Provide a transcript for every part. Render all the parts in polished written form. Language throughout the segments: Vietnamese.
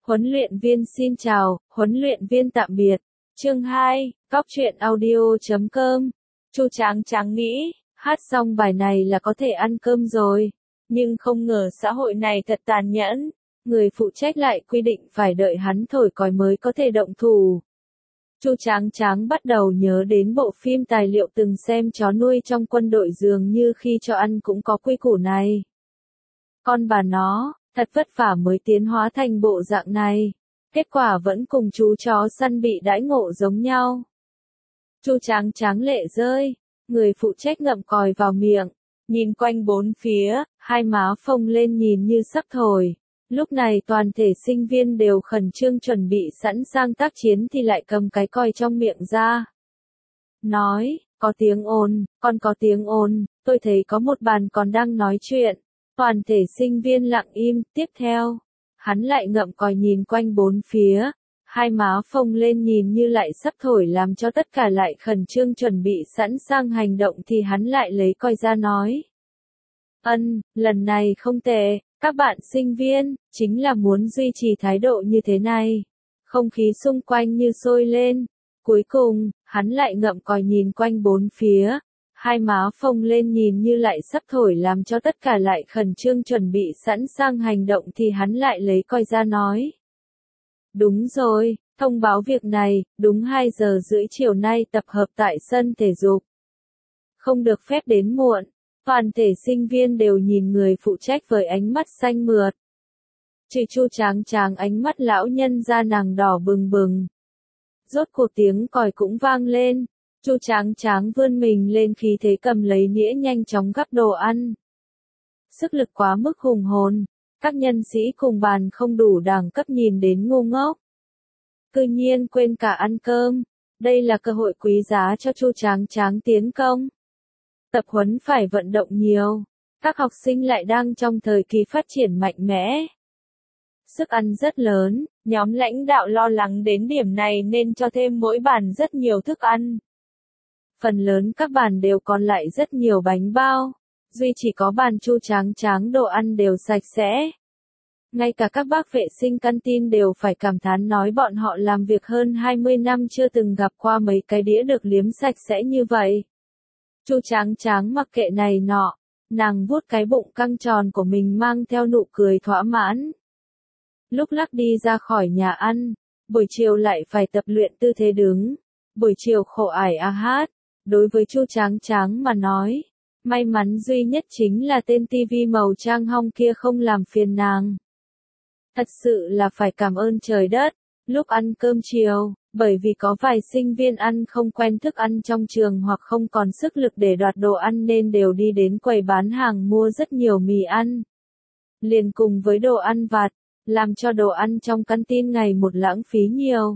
Huấn luyện viên xin chào, huấn luyện viên tạm biệt. Chương 2, Cóc truyện audio.com. Chu Tráng Tráng nghĩ, hát xong bài này là có thể ăn cơm rồi. Nhưng không ngờ xã hội này thật tàn nhẫn. Người phụ trách lại quy định phải đợi hắn thổi còi mới có thể động thủ. Chu Tráng Tráng bắt đầu nhớ đến bộ phim tài liệu từng xem chó nuôi trong quân đội, dường như khi cho ăn cũng có quy củ này. Con bà nó, thật vất vả mới tiến hóa thành bộ dạng này. Kết quả vẫn cùng chú chó săn bị đãi ngộ giống nhau. Chu Tráng Tráng lệ rơi, người phụ trách ngậm còi vào miệng, nhìn quanh bốn phía, hai má phồng lên nhìn như sắp thổi. Lúc này toàn thể sinh viên đều khẩn trương chuẩn bị sẵn sàng tác chiến thì lại cầm cái còi trong miệng ra. Nói, có tiếng ồn, còn có tiếng ồn, tôi thấy có một bàn còn đang nói chuyện. Toàn thể sinh viên lặng im, tiếp theo. Hắn lại ngậm còi nhìn quanh bốn phía, hai má phồng lên nhìn như lại sắp thổi làm cho tất cả lại khẩn trương chuẩn bị sẵn sàng hành động thì hắn lại lấy còi ra nói. Lần này không tệ, các bạn sinh viên, chính là muốn duy trì thái độ như thế này. Không khí xung quanh như sôi lên. Cuối cùng, hắn lại ngậm còi nhìn quanh bốn phía. Hai má phồng lên nhìn như lại sắp thổi làm cho tất cả lại khẩn trương chuẩn bị sẵn sàng hành động thì hắn lại lấy còi ra nói. Đúng rồi, thông báo việc này, đúng 2 giờ rưỡi chiều nay tập hợp tại sân thể dục. Không được phép đến muộn. Toàn thể sinh viên đều nhìn người phụ trách với ánh mắt xanh mượt. Trừ Chu Tráng Tráng ánh mắt lão nhân da nàng đỏ bừng bừng. Rốt cuộc tiếng còi cũng vang lên. Chu Tráng Tráng vươn mình lên khí thế cầm lấy nĩa nhanh chóng gắp đồ ăn. Sức lực quá mức hùng hồn, các nhân sĩ cùng bàn không đủ đẳng cấp nhìn đến ngu ngốc. Cư nhiên quên cả ăn cơm, đây là cơ hội quý giá cho Chu Tráng Tráng tiến công. Tập huấn phải vận động nhiều, các học sinh lại đang trong thời kỳ phát triển mạnh mẽ. Sức ăn rất lớn, nhóm lãnh đạo lo lắng đến điểm này nên cho thêm mỗi bàn rất nhiều thức ăn. Phần lớn các bàn đều còn lại rất nhiều bánh bao, duy chỉ có bàn Chu Tráng Tráng đồ ăn đều sạch sẽ. Ngay cả các bác vệ sinh canteen đều phải cảm thán nói bọn họ làm việc hơn 20 năm chưa từng gặp qua mấy cái đĩa được liếm sạch sẽ như vậy. Chu Tráng Tráng mặc kệ này nọ, nàng vuốt cái bụng căng tròn của mình mang theo nụ cười thỏa mãn. Lúc lắc đi ra khỏi nhà ăn, buổi chiều lại phải tập luyện tư thế đứng. Buổi chiều khổ ải hát. Đối với Chu Tráng Tráng mà nói, may mắn duy nhất chính là tên tivi màu trang hong kia không làm phiền nàng. Thật sự là phải cảm ơn trời đất, lúc ăn cơm chiều, bởi vì có vài sinh viên ăn không quen thức ăn trong trường hoặc không còn sức lực để đoạt đồ ăn nên đều đi đến quầy bán hàng mua rất nhiều mì ăn. Liền cùng với đồ ăn vặt, làm cho đồ ăn trong canteen ngày một lãng phí nhiều.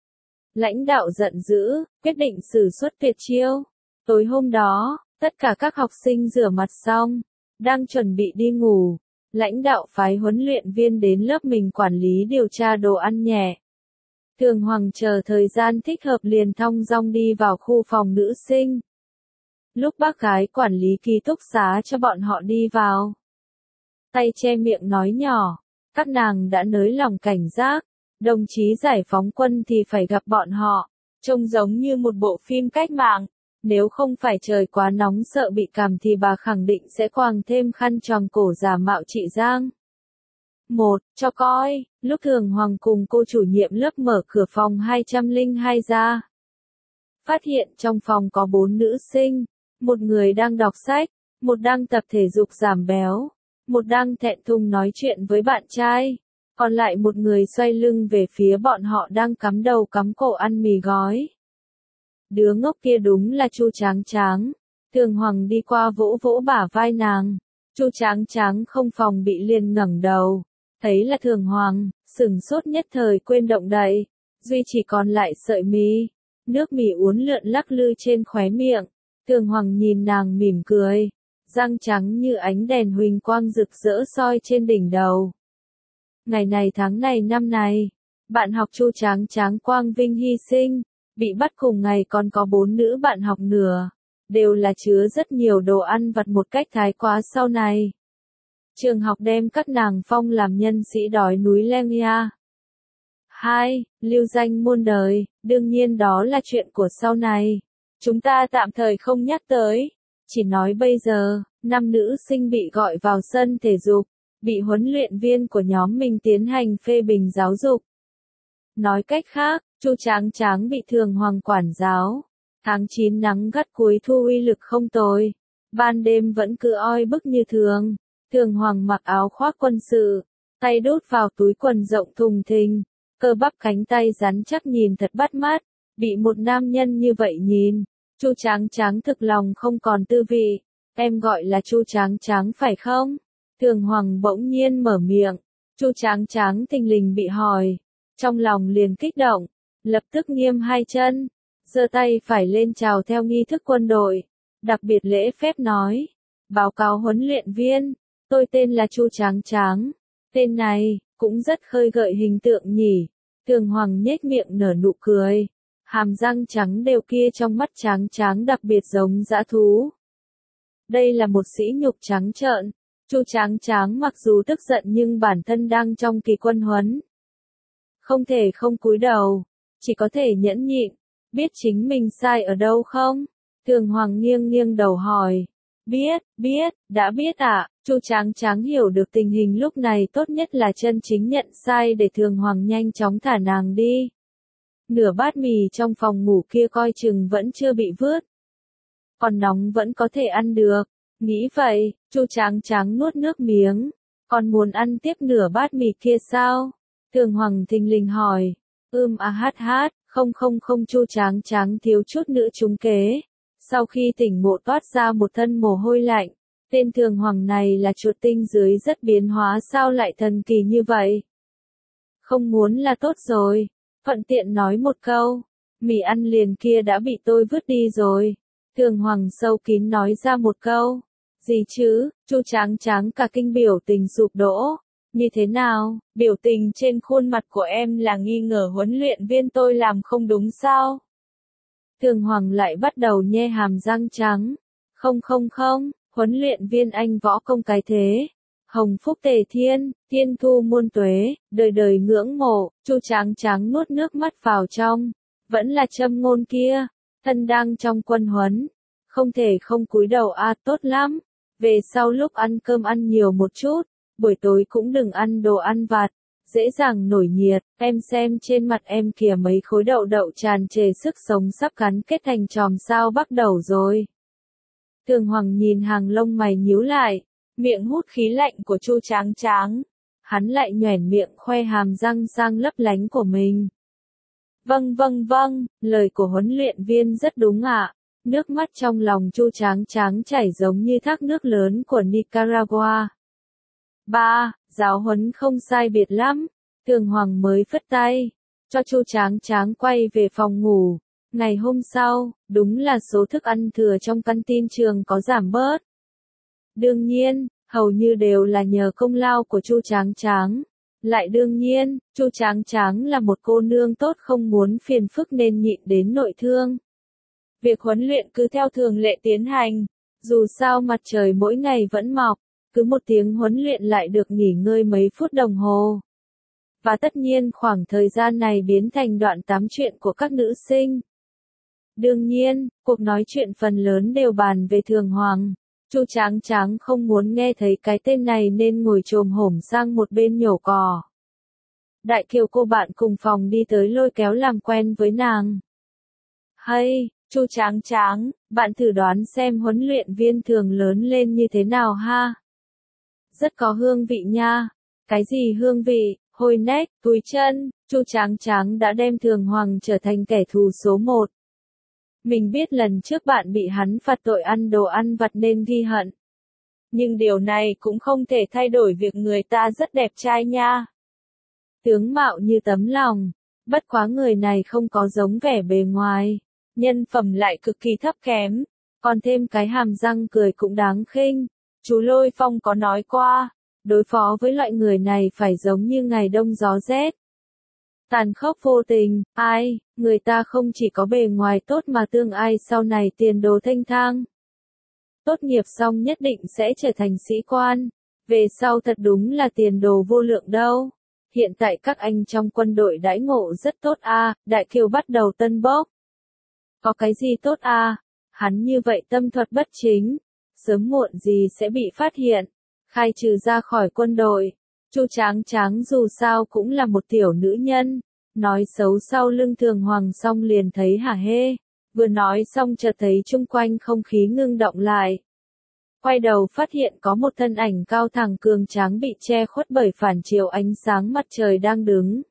Lãnh đạo giận dữ, quyết định xử suất tuyệt chiêu. Tối hôm đó, tất cả các học sinh rửa mặt xong, đang chuẩn bị đi ngủ. Lãnh đạo phái huấn luyện viên đến lớp mình quản lý điều tra đồ ăn nhẹ. Thường Hoàng chờ thời gian thích hợp liền thong dong đi vào khu phòng nữ sinh. Lúc bác gái quản lý ký túc xá cho bọn họ đi vào, tay che miệng nói nhỏ, các nàng đã nới lòng cảnh giác. Đồng chí giải phóng quân thì phải gặp bọn họ, trông giống như một bộ phim cách mạng, nếu không phải trời quá nóng sợ bị cảm thì bà khẳng định sẽ quàng thêm khăn choàng cổ giả mạo chị Giang. Cho coi, lúc Thường Hoàng cùng cô chủ nhiệm lớp mở cửa phòng 202 ra. Phát hiện trong phòng có 4 nữ sinh, một người đang đọc sách, một đang tập thể dục giảm béo, một đang thẹn thùng nói chuyện với bạn trai. Còn lại một người xoay lưng về phía bọn họ đang cắm đầu cắm cổ ăn mì gói. Đứa ngốc kia đúng là Chu Tráng Tráng. Thường Hoàng đi qua vỗ vỗ bả vai nàng. Chu Tráng Tráng không phòng bị liền ngẩng đầu. Thấy là Thường Hoàng, sửng sốt nhất thời quên động đậy. Duy chỉ còn lại sợi mì. Nước mì uốn lượn lắc lư trên khóe miệng. Thường Hoàng nhìn nàng mỉm cười. Răng trắng như ánh đèn huỳnh quang rực rỡ soi trên đỉnh đầu. Ngày này tháng này năm này, bạn học Chu Tráng Tráng quang vinh hy sinh, bị bắt cùng ngày còn có 4 nữ bạn học nữa, đều là chứa rất nhiều đồ ăn vặt một cách thái quá sau này. Trường học đem các nàng phong làm nhân sĩ đói núi Lemia. 2. Lưu danh muôn đời, đương nhiên đó là chuyện của sau này. Chúng ta tạm thời không nhắc tới. Chỉ nói bây giờ, 5 nữ sinh bị gọi vào sân thể dục, bị huấn luyện viên của nhóm mình tiến hành phê bình giáo dục. Nói cách khác, Chu Tráng Tráng bị Thường Hoàng quản giáo. Tháng 9 nắng gắt cuối thu uy lực không tồi. Ban đêm vẫn cứ oi bức như thường. Thường Hoàng mặc áo khoác quân sự, tay đút vào túi quần rộng thùng thình, cơ bắp cánh tay rắn chắc nhìn thật bắt mắt. Bị một nam nhân như vậy nhìn, Chu Tráng Tráng thực lòng không còn tư vị. Em gọi là Chu Tráng Tráng phải không? Thường Hoàng bỗng nhiên mở miệng. Chu Tráng Tráng thình lình bị hỏi, trong lòng liền kích động, lập tức nghiêm hai chân, giơ tay phải lên chào theo nghi thức quân đội, đặc biệt lễ phép nói: "Báo cáo huấn luyện viên, tôi tên là Chu Tráng Tráng." Tên này cũng rất khơi gợi hình tượng nhỉ. Thường Hoàng nhếch miệng nở nụ cười, hàm răng trắng đều kia trong mắt Tráng Tráng đặc biệt giống dã thú. Đây là một sỉ nhục trắng trợn. Chu Tráng Tráng mặc dù tức giận nhưng bản thân đang trong kỳ quân huấn, không thể không cúi đầu, chỉ có thể nhẫn nhịn. Biết chính mình sai ở đâu không? Thường Hoàng nghiêng nghiêng đầu hỏi. Biết, đã biết ạ. Chu Tráng Tráng hiểu được tình hình lúc này tốt nhất là chân chính nhận sai để Thường Hoàng nhanh chóng thả nàng đi. Nửa bát mì trong phòng ngủ kia coi chừng vẫn chưa bị vứt, còn nóng vẫn có thể ăn được. Nghĩ vậy, Chu Tráng Tráng nuốt nước miếng. Còn muốn ăn tiếp nửa bát mì kia sao? Thường Hoàng thình lình hỏi. Không. Chu Tráng Tráng thiếu chút nữa trúng kế. Sau khi tỉnh ngộ toát ra một thân mồ hôi lạnh. Tên Thường Hoàng này là chuột tinh dưới rất biến hóa sao lại thần kỳ như vậy? Không muốn là tốt rồi. Thuận tiện nói một câu. Mì ăn liền kia đã bị tôi vứt đi rồi. Thường Hoàng sâu kín nói ra một câu. Gì chứ? Chu Tráng Tráng cả kinh biểu tình sụp đổ. Như thế nào? Biểu tình trên khuôn mặt của em là nghi ngờ huấn luyện viên tôi làm không đúng sao? Thường Hoàng lại bắt đầu nhe hàm răng trắng. Không, huấn luyện viên anh võ công cái thế. Hồng phúc tề thiên, thiên thu muôn tuế, đời đời ngưỡng mộ. Chu Tráng Tráng nuốt nước mắt vào trong. Vẫn là châm ngôn kia. Thân đang trong quân huấn, không thể không cúi đầu tốt lắm. Về sau lúc ăn cơm ăn nhiều một chút, buổi tối cũng đừng ăn đồ ăn vặt, dễ dàng nổi nhiệt. Em xem trên mặt em kìa mấy khối đậu đậu tràn trề sức sống sắp gắn kết thành chòm sao bắt đầu rồi. Thường Hoàng nhìn hàng lông mày nhíu lại, miệng hút khí lạnh của Chu Tráng Tráng. Hắn lại nhoẻn miệng khoe hàm răng sang lấp lánh của mình. Vâng, lời của huấn luyện viên rất đúng ạ. Nước mắt trong lòng Chu Tráng Tráng chảy giống như thác nước lớn của Nicaragua. 3. Giáo huấn không sai biệt lắm. Thường Hoàng mới phất tay, cho Chu Tráng Tráng quay về phòng ngủ. Ngày hôm sau, đúng là số thức ăn thừa trong căn tin trường có giảm bớt. Đương nhiên, hầu như đều là nhờ công lao của Chu Tráng Tráng. Lại đương nhiên, Chu Tráng Tráng là một cô nương tốt không muốn phiền phức nên nhịn đến nội thương. Việc huấn luyện cứ theo thường lệ tiến hành, dù sao mặt trời mỗi ngày vẫn mọc, cứ một tiếng huấn luyện lại được nghỉ ngơi mấy phút đồng hồ. Và tất nhiên khoảng thời gian này biến thành đoạn tám chuyện của các nữ sinh. Đương nhiên, cuộc nói chuyện phần lớn đều bàn về Thường Hoàng. Chu Tráng Tráng không muốn nghe thấy cái tên này nên ngồi chồm hổm sang một bên nhổ cỏ. Đại Kiều cô bạn cùng phòng đi tới lôi kéo làm quen với nàng. Hay, Chu Tráng Tráng, bạn thử đoán xem huấn luyện viên Thường lớn lên như thế nào ha? Rất có hương vị nha. Cái gì hương vị? Hôi nách, túi chân. Chu Tráng Tráng đã đem Thường Hoàng trở thành kẻ thù số 1. Mình biết lần trước bạn bị hắn phạt tội ăn đồ ăn vặt nên ghi hận. Nhưng điều này cũng không thể thay đổi việc người ta rất đẹp trai nha. Tướng mạo như tấm lòng, bất quá người này không có giống vẻ bề ngoài, nhân phẩm lại cực kỳ thấp kém, còn thêm cái hàm răng cười cũng đáng khinh. Chú Lôi Phong có nói qua, đối phó với loại người này phải giống như ngày đông gió rét. Tàn khốc vô tình, người ta không chỉ có bề ngoài tốt mà tương ai sau này tiền đồ thanh thang. Tốt nghiệp xong nhất định sẽ trở thành sĩ quan, về sau thật đúng là tiền đồ vô lượng đâu. hiện tại các anh trong quân đội đãi ngộ rất tốt a. Đại Kiều bắt đầu tân bốc. Có cái gì tốt a? Hắn như vậy tâm thuật bất chính, sớm muộn gì sẽ bị phát hiện, khai trừ ra khỏi quân đội. Chu Tráng Tráng dù sao cũng là một tiểu nữ nhân, nói xấu sau lưng Thường Hoàng xong liền thấy hả hê, vừa nói xong chợt thấy chung quanh không khí ngưng động lại. Quay đầu phát hiện có một thân ảnh cao thẳng cường tráng bị che khuất bởi phản chiếu ánh sáng mặt trời đang đứng.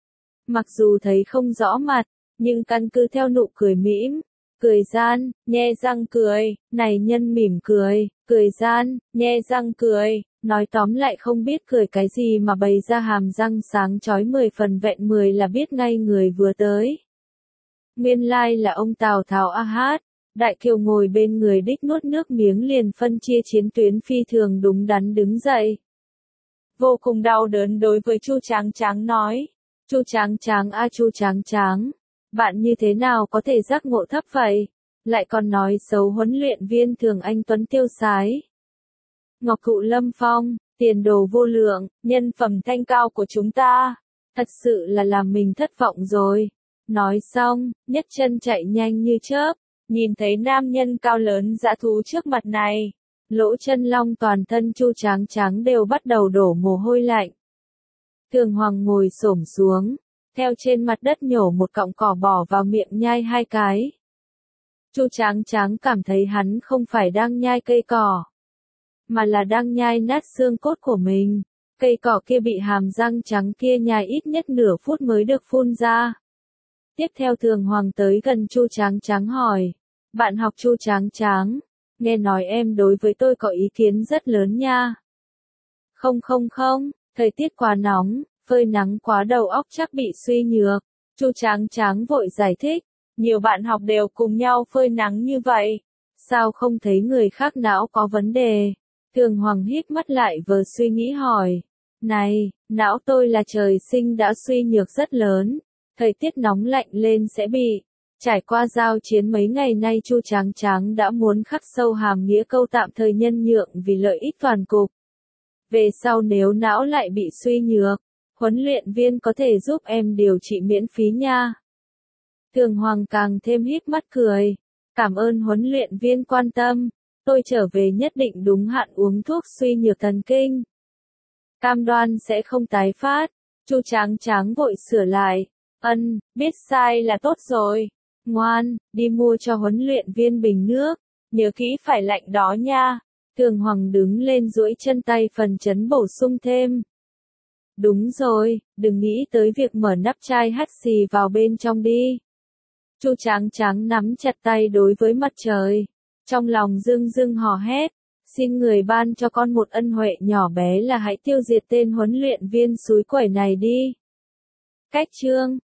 Mặc dù thấy không rõ mặt, nhưng căn cứ theo nụ cười mỉm, cười gian, nhe răng cười, này nhân mỉm cười, cười gian, nhe răng cười, nói tóm lại không biết cười cái gì mà bày ra hàm răng sáng chói 10 phần vẹn 10 là biết ngay người vừa tới. Nguyên lai là ông Tào Tháo a hát. Đại Kiều ngồi bên người đích nuốt nước miếng liền phân chia chiến tuyến phi thường đúng đắn đứng dậy. Vô cùng đau đớn đối với Chu Tráng Tráng nói. Chu Tráng Tráng a Chu Tráng Tráng, bạn như thế nào có thể giác ngộ thấp vậy? Lại còn nói xấu huấn luyện viên Thường Anh Tuấn tiêu sái. Ngọc Cụ Lâm Phong, tiền đồ vô lượng, nhân phẩm thanh cao của chúng ta. Thật sự là làm mình thất vọng rồi. Nói xong, nhất chân chạy nhanh như chớp. Nhìn thấy nam nhân cao lớn dã thú trước mặt này, Lỗ Chân Long toàn thân Chu Tráng Tráng đều bắt đầu đổ mồ hôi lạnh. Thường Hoàng ngồi xổm xuống, theo trên mặt đất nhổ một cọng cỏ bỏ vào miệng nhai 2 cái. Chu Tráng Tráng cảm thấy hắn không phải đang nhai cây cỏ, mà là đang nhai nát xương cốt của mình. Cây cỏ kia bị hàm răng trắng kia nhai ít nhất nửa phút mới được phun ra. Tiếp theo Thường Hoàng tới gần Chu Tráng Tráng hỏi, bạn học Chu Tráng Tráng, nghe nói em đối với tôi có ý kiến rất lớn nha. Không, thời tiết quá nóng, phơi nắng quá đầu óc chắc bị suy nhược. Chu Tráng Tráng vội giải thích, nhiều bạn học đều cùng nhau phơi nắng như vậy, sao không thấy người khác não có vấn đề? Thường Hoàng híp mắt lại vờ suy nghĩ hỏi, này, não tôi là trời sinh đã suy nhược rất lớn, thời tiết nóng lạnh lên sẽ bị. Trải qua giao chiến mấy ngày nay Chu Tráng Tráng đã muốn khắc sâu hàm nghĩa câu tạm thời nhân nhượng vì lợi ích toàn cục. Về sau nếu não lại bị suy nhược, huấn luyện viên có thể giúp em điều trị miễn phí nha. Thường Hoàng càng thêm híp mắt cười. Cảm ơn huấn luyện viên quan tâm, tôi trở về nhất định đúng hạn uống thuốc suy nhược thần kinh. Cam đoan sẽ không tái phát. Chu Tráng Tráng vội sửa lại. Biết sai là tốt rồi. Ngoan, đi mua cho huấn luyện viên bình nước, nhớ kỹ phải lạnh đó nha. Thường Hoàng đứng lên duỗi chân tay phần chấn bổ sung thêm. Đúng rồi, đừng nghĩ tới việc mở nắp chai hắt xì vào bên trong đi. Chu Tráng Tráng nắm chặt tay đối với mặt trời, trong lòng dưng dưng hò hét, xin người ban cho con một ân huệ nhỏ bé là hãy tiêu diệt tên huấn luyện viên xúi quẩy này đi. Cách chương